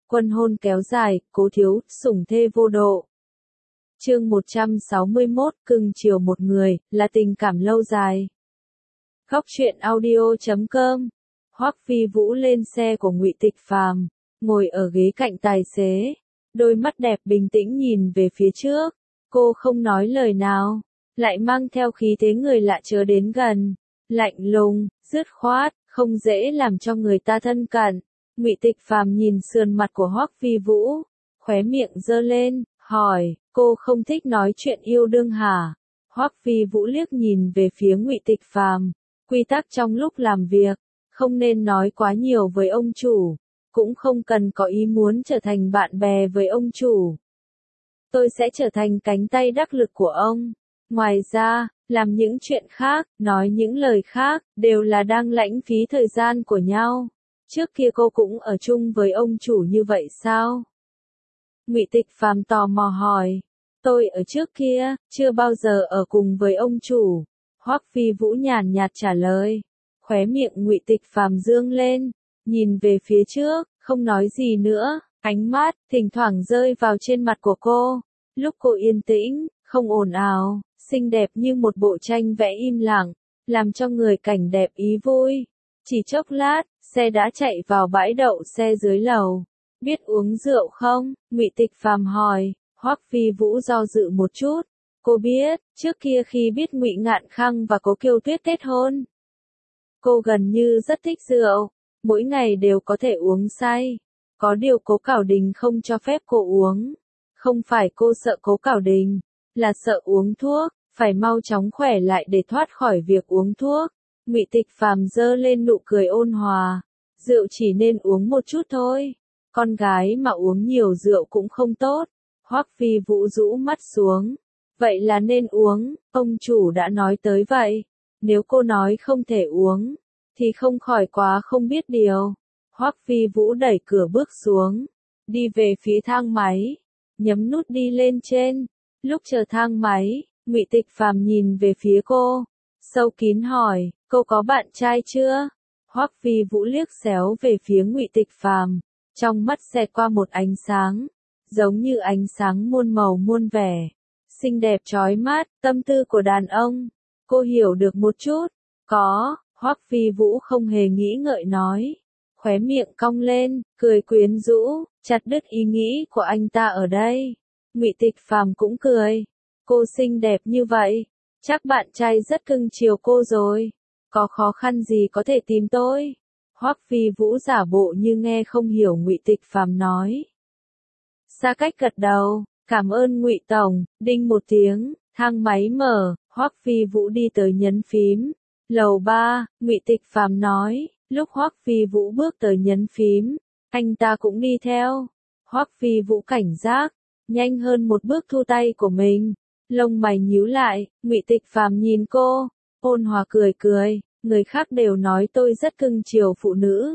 Quân hôn kéo dài, Cố Thiếu, sủng thê vô độ. Chương 161, cưng chiều một người, là tình cảm lâu dài. Góc truyện audio.com. Hoắc Phi Vũ lên xe của Ngụy Tịch Phàm, ngồi ở ghế cạnh tài xế, đôi mắt đẹp bình tĩnh nhìn về phía trước. Cô không nói lời nào, lại mang theo khí thế người lạ chớ đến gần, lạnh lùng, dứt khoát, không dễ làm cho người ta thân cận. Ngụy Tịch Phàm nhìn sườn mặt của Hoắc Phi Vũ, khóe miệng giơ lên, hỏi, cô không thích nói chuyện yêu đương hả? Hoắc Phi Vũ liếc nhìn về phía Ngụy Tịch Phàm, quy tắc trong lúc làm việc, không nên nói quá nhiều với ông chủ, cũng không cần có ý muốn trở thành bạn bè với ông chủ. Tôi sẽ trở thành cánh tay đắc lực của ông. Ngoài ra, làm những chuyện khác, nói những lời khác, đều là đang lãng phí thời gian của nhau. Trước kia cô cũng ở chung với ông chủ như vậy sao? Ngụy Tịch Phàm tò mò hỏi. Tôi ở trước kia, chưa bao giờ ở cùng với ông chủ. Hoắc Phi Vũ nhàn nhạt trả lời. Khóe miệng Ngụy Tịch Phàm dương lên, nhìn về phía trước, không nói gì nữa. Ánh mắt, thỉnh thoảng rơi vào trên mặt của cô. Lúc cô yên tĩnh, không ồn ào, xinh đẹp như một bộ tranh vẽ im lặng, làm cho người cảnh đẹp ý vui. Chỉ chốc lát, xe đã chạy vào bãi đậu xe dưới lầu. Biết uống rượu không? Ngụy Tịch Phàm hỏi. Hoắc Phi Vũ do dự một chút. Cô biết, trước kia khi biết Ngụy Ngạn Khang và Cố Kiêu Tuyết kết hôn, cô gần như rất thích rượu, mỗi ngày đều có thể uống say. Có điều Cố Cảo Đình không cho phép cô uống. Không phải cô sợ Cố Cảo Đình, là sợ uống thuốc, phải mau chóng khỏe lại để thoát khỏi việc uống thuốc. Ngụy Tịch Phàm giơ lên nụ cười ôn hòa. Rượu chỉ nên uống một chút thôi. Con gái mà uống nhiều rượu cũng không tốt. Hoắc Phi Vũ rũ mắt xuống. Vậy là nên uống, ông chủ đã nói tới vậy. Nếu cô nói không thể uống, thì không khỏi quá không biết điều. Hoắc Phi Vũ đẩy cửa bước xuống, đi về phía thang máy, nhấn nút đi lên trên. Lúc chờ thang máy, Ngụy Tịch Phàm nhìn về phía cô, sâu kín hỏi, cô có bạn trai chưa? Hoắc Phi Vũ liếc xéo về phía Ngụy Tịch Phàm, trong mắt xẹt qua một ánh sáng, giống như ánh sáng muôn màu muôn vẻ, xinh đẹp chói mắt, tâm tư của đàn ông. Cô hiểu được một chút. Có, Hoắc Phi Vũ không hề nghĩ ngợi nói, khóe miệng cong lên, cười quyến rũ, chặt đứt ý nghĩ của anh ta ở đây. Ngụy Tịch Phàm cũng cười. Cô xinh đẹp như vậy, chắc bạn trai rất cưng chiều cô rồi. Có khó khăn gì có thể tìm tôi? Hoắc Phi Vũ giả bộ như nghe không hiểu Ngụy Tịch Phàm nói. Xa cách gật đầu, cảm ơn Ngụy tổng. Đinh một tiếng, thang máy mở, Hoắc Phi Vũ đi tới nhấn phím. Lầu 3, Ngụy Tịch Phàm nói. Lúc Hoắc Phi Vũ bước tới nhấn phím, anh ta cũng đi theo. Hoắc Phi Vũ cảnh giác, nhanh hơn một bước thu tay của mình. Lông mày nhíu lại, Ngụy Tịch Phàm nhìn cô, ôn hòa cười cười, người khác đều nói tôi rất cưng chiều phụ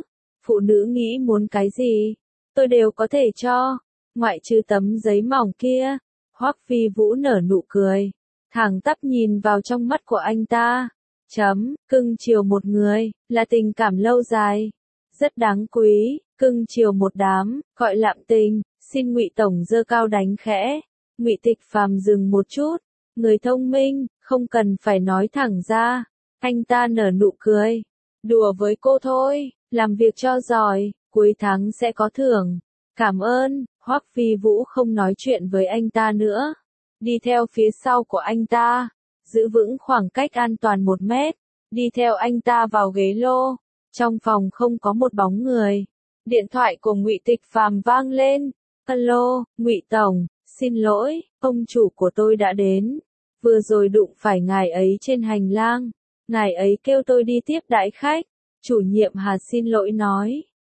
nữ nghĩ muốn cái gì, tôi đều có thể cho, ngoại trừ tấm giấy mỏng kia. Hoắc Phi Vũ nở nụ cười, thẳng tắp nhìn vào trong mắt của anh ta. Cưng chiều một người, là tình cảm lâu dài, rất đáng quý, cưng chiều một đám, gọi lạm tình, xin Ngụy tổng giơ cao đánh khẽ. Ngụy Tịch Phàm dừng một chút, người thông minh, không cần phải nói thẳng ra. Anh ta nở nụ cười, đùa với cô thôi, làm việc cho giỏi, cuối tháng sẽ có thưởng. Cảm ơn. Hoắc Phi Vũ không nói chuyện với anh ta nữa, đi theo phía sau của anh ta, giữ vững khoảng cách an toàn 1 mét, đi theo anh ta vào ghế lô. Trong phòng không có một bóng người. Điện thoại của Ngụy Tịch Phàm vang lên. Alo, Ngụy tổng, xin lỗi, ông chủ của tôi đã đến. Vừa rồi đụng phải ngài ấy trên hành lang. Ngài ấy kêu tôi đi tiếp đãi khách. Chủ nhiệm Hà xin lỗi nói.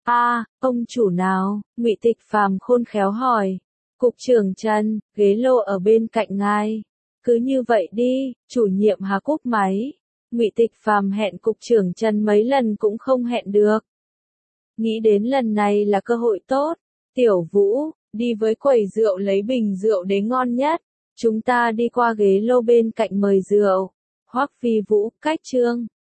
Ông chủ nào? Ngụy Tịch Phàm khôn khéo hỏi. Cục trưởng Trần, ghế lô ở bên cạnh ngài. Cứ như vậy đi. Chủ nhiệm Hà cúp máy. Ngụy Tịch Phàm hẹn cục trưởng Trần mấy lần cũng không hẹn được. Nghĩ đến lần này là cơ hội tốt. Tiểu Vũ, đi với quầy rượu lấy bình rượu đến ngon nhất. Chúng ta đi qua ghế lô bên cạnh mời rượu. Hoắc Phi Vũ, cách chương.